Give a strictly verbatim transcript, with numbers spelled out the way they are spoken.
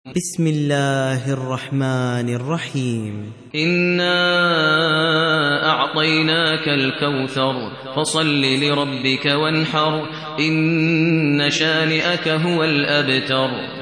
بسم الله الرحمن الرحيم إنا أعطيناك الكوثر فصل لربك وانحر إن شانئك هو الأبتر.